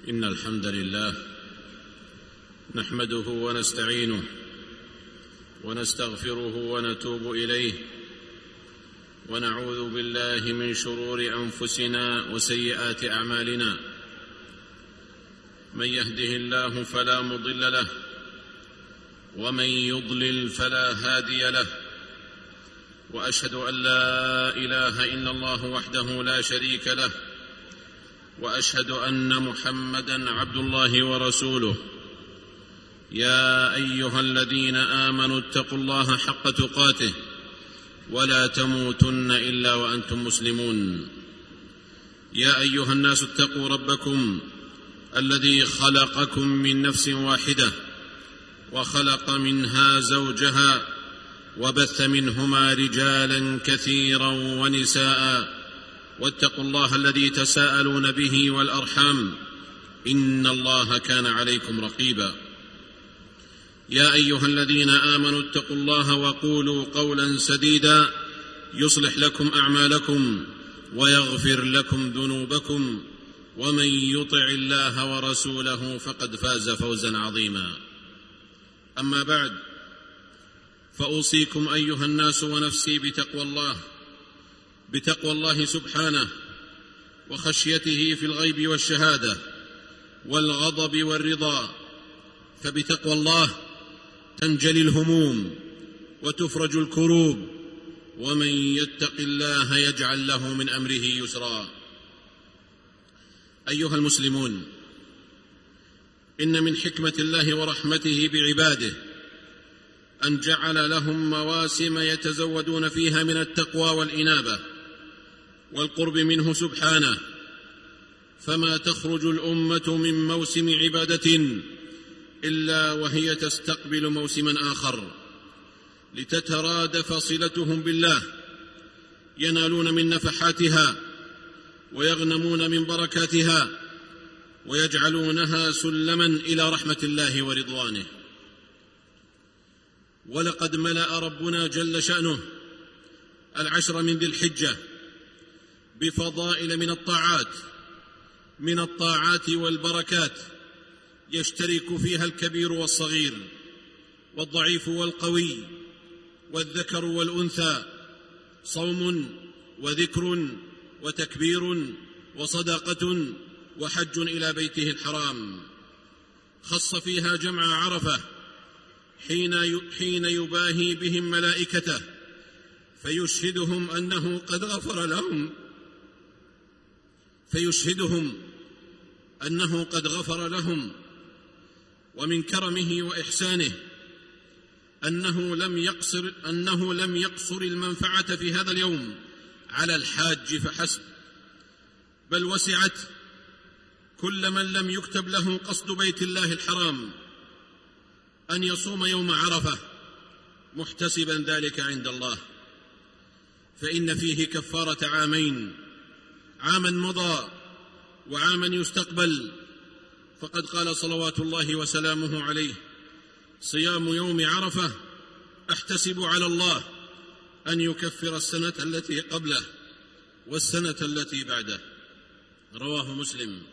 إن الحمد لله نحمده ونستعينه ونستغفره ونتوب إليه، ونعوذ بالله من شرور أنفسنا وسيئات أعمالنا. من يهده الله فلا مضل له، ومن يضلل فلا هادي له، وأشهد أن لا إله إلا الله وحده لا شريك له، وأشهد أن محمدًا عبد الله ورسوله. يا أيها الذين آمنوا اتقوا الله حق تقاته ولا تموتن إلا وأنتم مسلمون. يا أيها الناس اتقوا ربكم الذي خلقكم من نفس واحدة، وخلق منها زوجها، وبث منهما رجالا كثيرا ونساء، واتقوا الله الذي تساءلون به والأرحام، إن الله كان عليكم رقيبا. يا أيها الذين آمنوا اتقوا الله وقولوا قولا سديدا يصلح لكم أعمالكم ويغفر لكم ذنوبكم، ومن يطع الله ورسوله فقد فاز فوزا عظيما. أما بعد، فأوصيكم أيها الناس ونفسي بتقوى الله سبحانه وخشيته في الغيب والشهادة والغضب والرضا، فبتقوى الله تنجلي الهموم وتفرج الكروب، ومن يتق الله يجعل له من أمره يسرا. أيها المسلمون، إن من حكمة الله ورحمته بعباده أن جعل لهم مواسم يتزودون فيها من التقوى والإنابة والقرب منه سبحانه، فما تخرج الأمة من موسم عبادة إلا وهي تستقبل موسما آخر لتترادف صلتهم بالله، ينالون من نفحاتها ويغنمون من بركاتها، ويجعلونها سلما إلى رحمة الله ورضوانه. ولقد ملأ ربنا جل شأنه العشر من ذي الحجة بفضائل من الطاعات والبركات، يشترك فيها الكبير والصغير، والضعيف والقوي، والذكر والأنثى، صوم وذكر وتكبير وصدقة وحج إلى بيته الحرام. خص فيها جمع عرفة حين يباهي بهم ملائكته فيشهدهم أنه قد غفر لهم، ومن كرمه وإحسانه أنه لم يقصر المنفعة في هذا اليوم على الحاج فحسب، بل وسعت كل من لم يكتب له قصد بيت الله الحرام أن يصوم يوم عرفة محتسبا ذلك عند الله، فإن فيه كفارة عامين، عاما مضى وعاما يستقبل. فقد قال صلوات الله وسلامه عليه: صيام يوم عرفة أحتسب على الله أن يكفر السنة التي قبله والسنة التي بعده. رواه مسلم.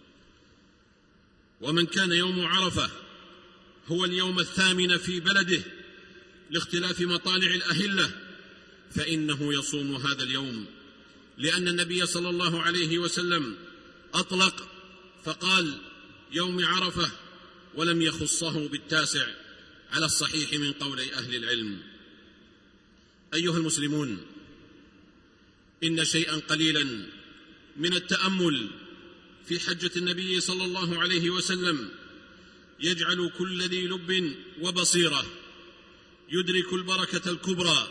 ومن كان يوم عرفة هو اليوم الثامن في بلده لاختلاف مطالع الأهلة فإنه يصوم هذا اليوم، لأن النبي صلى الله عليه وسلم أطلق فقال يوم عرفة، ولم يخصه بالتاسع على الصحيح من قول أهل العلم. أيها المسلمون، إن شيئا قليلا من التأمل في حجة النبي صلى الله عليه وسلم يجعل كل ذي لب وبصيرة يدرك البركة الكبرى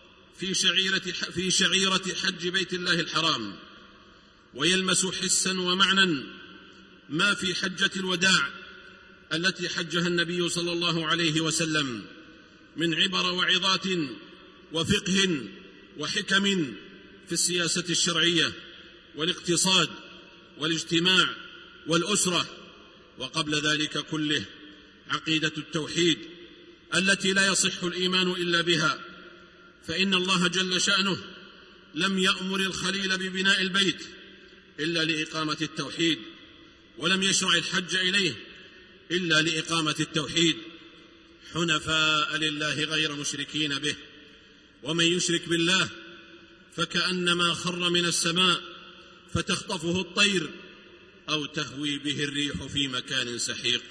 في شعيرة حج بيت الله الحرام، ويلمس حسا ومعنى ما في حجة الوداع التي حجها النبي صلى الله عليه وسلم من عبر وعظات وفقه وحكم في السياسة الشرعية والاقتصاد والاجتماع والأسرة، وقبل ذلك كله عقيدة التوحيد التي لا يصح الإيمان إلا بها، فإن الله جل شأنه لم يأمر الخليل ببناء البيت إلا لإقامة التوحيد ولم يشرع الحج إليه إلا لإقامة التوحيد حنفاء لله غير مشركين به. ومن يشرك بالله فكأنما خر من السماء فتخطفه الطير أو تهوي به الريح في مكان سحيق.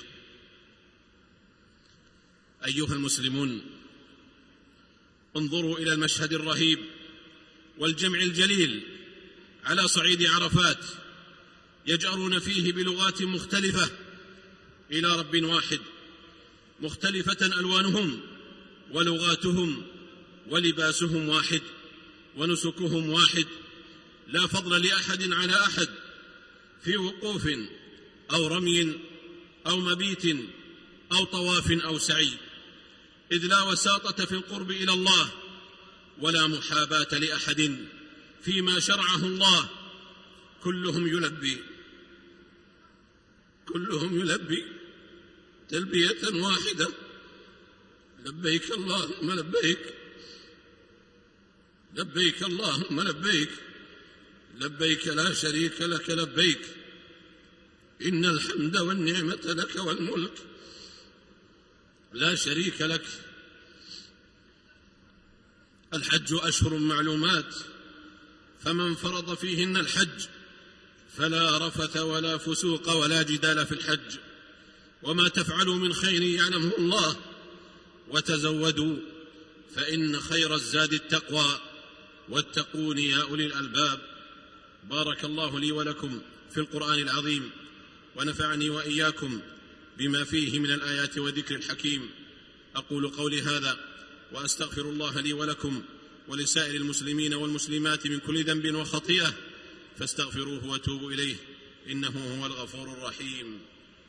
أيها المسلمون، انظروا إلى المشهد الرهيب والجمع الجليل على صعيد عرفات، يجأرون فيه بلغات مختلفة إلى رب واحد، مختلفة ألوانهم ولغاتهم ولباسهم واحد ونسكهم واحد، لا فضل لأحد على أحد في وقوف أو رمي أو مبيت أو طواف أو سعي، إذ لا وساطة في القرب إلى الله ولا محاباة لأحد فيما شرعه الله. كلهم يلبي تلبية واحدة: لبيك اللهم لبيك، لبيك اللهم لبيك، لبيك لا شريك لك لبيك، إن الحمد والنعمة لك والملك لا شريك لك. الحج أشهر معلومات، فمن فرض فيهن الحج فلا رفث ولا فسوق ولا جدال في الحج، وما تفعلوا من خير يعلمه الله، وتزودوا فإن خير الزاد التقوى، واتقون يا أولي الألباب. بارك الله لي ولكم في القرآن العظيم، ونفعني وإياكم بما فيه من الآيات والذكر الحكيم. أقول قولي هذا وأستغفر الله لي ولكم ولسائر المسلمين والمسلمات من كل ذنب وخطيئة، فاستغفروه وتوبوا إليه، إنه هو الغفور الرحيم.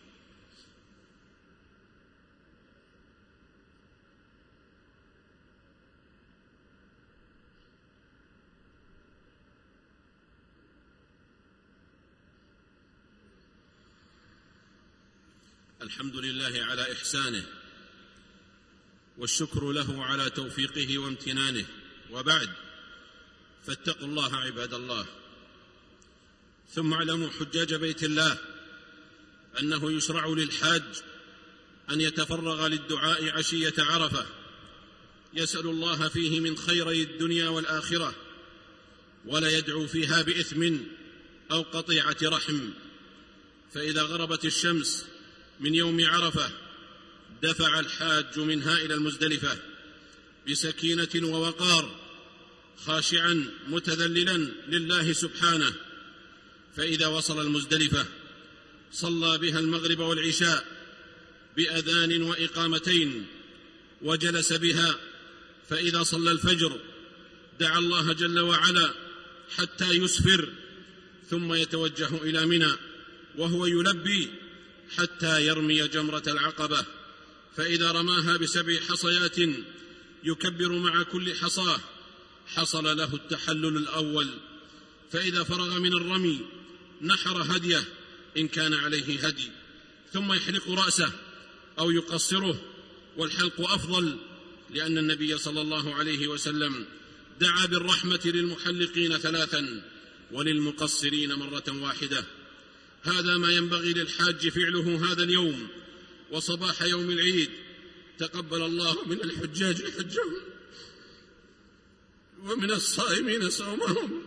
الحمد لله على إحسانه، والشكر له على توفيقه وامتنانه، وبعد، فاتقوا الله عباد الله. ثم اعلموا حجاج بيت الله أنه يشرع للحاج أن يتفرغ للدعاء عشية عرفة، يسأل الله فيه من خيري الدنيا والآخرة، ولا يدعو فيها بإثم أو قطيعة رحم. فإذا غربت الشمس من يوم عرفة دفع الحاج منها إلى المزدلفة بسكينة ووقار، خاشعا متذللا لله سبحانه. فإذا وصل المزدلفة صلى بها المغرب والعشاء بأذان وإقامتين، وجلس بها، فإذا صلى الفجر دعا الله جل وعلا حتى يسفر، ثم يتوجه إلى منى وهو يلبي حتى يرمي جمرة العقبة، فإذا رماها ب7 حصيات يكبر مع كل حصاة حصل له التحلل الأول. فإذا فرغ من الرمي نحر هديه إن كان عليه هدي، ثم يحلق رأسه أو يقصره، والحلق أفضل، لأن النبي صلى الله عليه وسلم دعا بالرحمة للمحلقين 3 وللمقصرين مرة واحدة. هذا ما ينبغي للحاج فعله هذا اليوم وصباح يوم العيد. تقبل الله من الحجاج حجهم ومن الصائمين صومهم.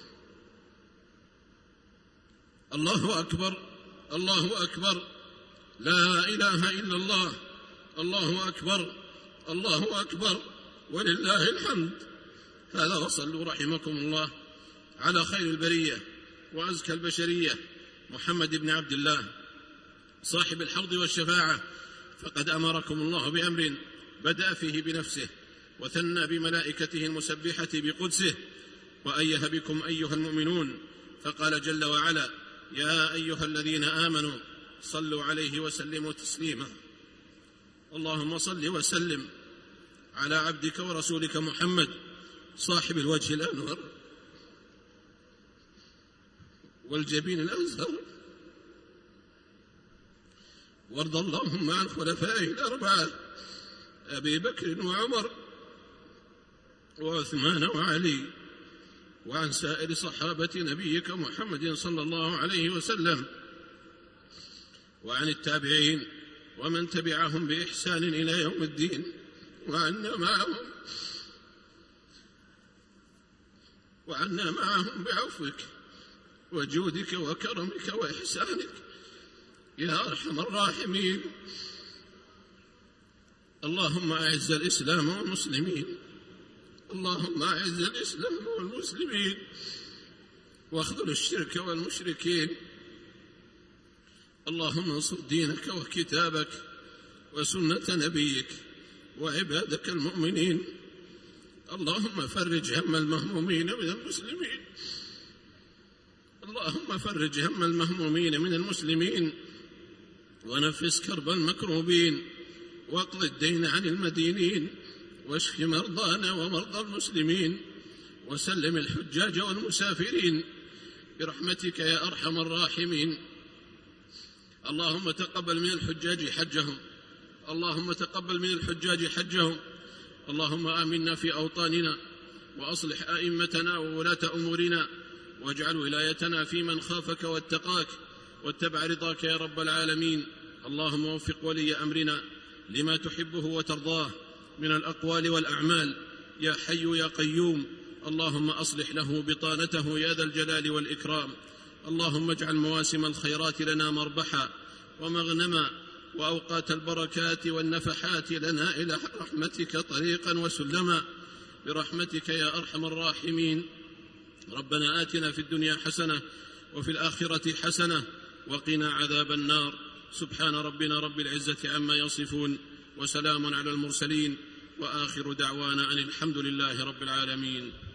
الله أكبر، الله أكبر، لا إله إلا الله، الله أكبر، الله أكبر، ولله الحمد. هذا، وصلوا رحمكم الله على خير البرية وأزكى البشرية محمد بن عبد الله صاحب الحوض والشفاعة، فقد أمركم الله بأمر بدأ فيه بنفسه وثنى بملائكته المسبحة بقدسه، وأيه بكم أيها المؤمنون، فقال جل وعلا: يا أيها الذين آمنوا صلوا عليه وسلموا تسليما. اللهم صل وسلم على عبدك ورسولك محمد صاحب الوجه الأنور والجبين الأزهر، وارض اللهم عن خلفائه الأربعة أبي بكر وعمر وعثمان وعلي، وعن سائر صحابة نبيك محمد صلى الله عليه وسلم، وعن التابعين ومن تبعهم بإحسان إلى يوم الدين، وعنا معهم بعفوك وجودك وكرمك وإحسانك يا أرحم الراحمين. اللهم أعز الإسلام والمسلمين، اللهم أعز الإسلام والمسلمين واخذل الشرك والمشركين. اللهم انصر دينك وكتابك وسنة نبيك وعبادك المؤمنين. اللهم فرج هم المهمومين من المسلمين، اللهم فرج هم المهمومين من المسلمين ونفس كرب المكروبين واقض الدين عن المدينين واشف مرضانا ومرضى المسلمين وسلم الحجاج والمسافرين برحمتك يا أرحم الراحمين. اللهم تقبل من الحجاج حجهم، اللهم تقبل من الحجاج حجهم. اللهم آمنا في أوطاننا وأصلح أئمتنا وولاة أمورنا واجعل ولايتنا في من خافك واتقاك واتبع رضاك يا رب العالمين. اللهم وفق ولي أمرنا لما تحبه وترضاه من الأقوال والأعمال يا حي يا قيوم. اللهم أصلح له بطانته يا ذا الجلال والإكرام. اللهم اجعل مواسم الخيرات لنا مربحا ومغنما وأوقات البركات والنفحات لنا إلى رحمتك طريقا وسلما برحمتك يا أرحم الراحمين. ربنا آتنا في الدنيا حسنة وفي الآخرة حسنة وقنا عذاب النار. سبحان ربنا رب العزة عما يصفون وسلام على المرسلين وآخر دعوانا أن الحمد لله رب العالمين.